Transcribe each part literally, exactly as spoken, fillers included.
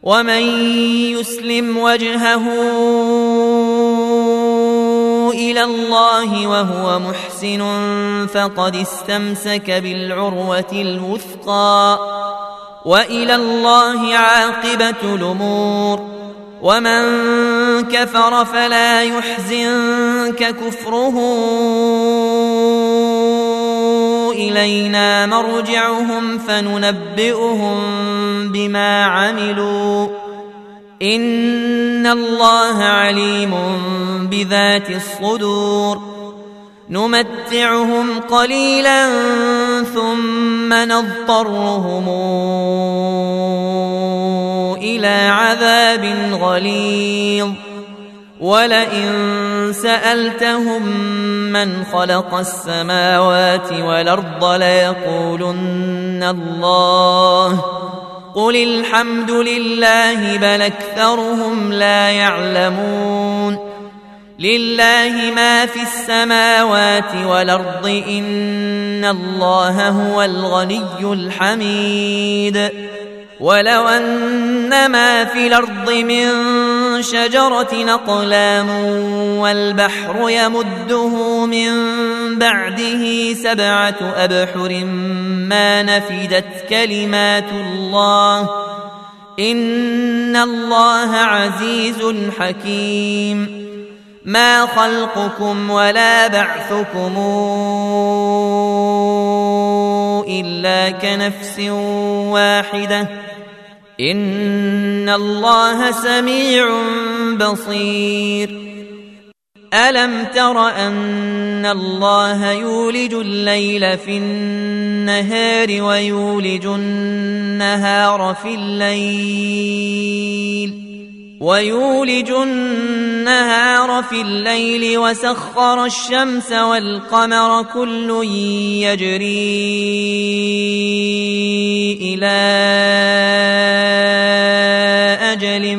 ومن يسلم وجهه إلى الله وهو محسن فقد استمسك بالعروة الوثقى وإلى الله عاقبة الأمور. ومن كفر فلا يحزنك كفره إلينا مرجعهم فننبئهم بما عملوا إن الله عليم بذات الصدور. نمتعهم قليلا ثم نضطرهم إلى عذاب غليظ. ولئن سألتهم من خلق السماوات والأرض ليقولن الله قل الحمد لله بل أكثرهم لا يعلمون. لله ما في السماوات والأرض إن الله هو الغني الحميد. ولو أن ما في الأرض من شجرة أقلام والبحر يمده من بعده سبعة أبحر ما نفدت كلمات الله إن الله عزيز حكيم. ما خلقكم ولا بعثكم إلا كنفس واحدة إن الله سميع بصير. ألم تر أن الله يولج الليل في النهار ويولج النهار في الليل ويولج النهار في الليل وسخر الشمس والقمر كل يجري إلى أجل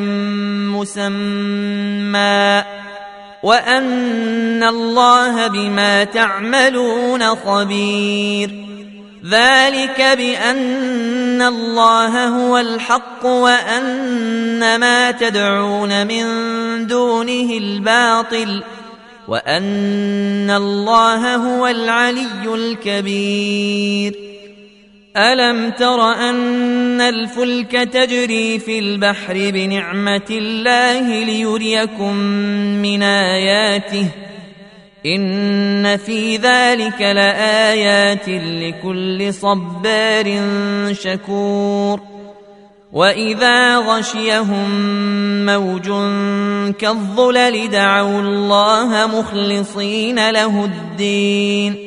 مسمى وأن الله بما تعملون خبير. ذلك بأن الله هو الحق وأن ما تدعون من دونه الباطل وأن الله هو العلي الكبير. ألم تر أن الفلك تجري في البحر بنعمة الله ليريكم من آياته إن في ذلك لآيات لكل صبار شكور. وإذا غشيهم موج كالظلل دعوا الله مخلصين له الدين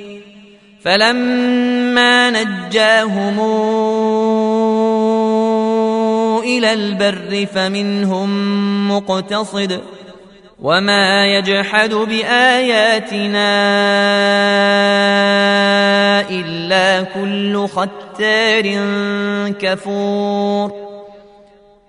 فلما نجاهم إلى البر فمنهم مقتصد وما يجحد بآياتنا إلا كل ختار كفور.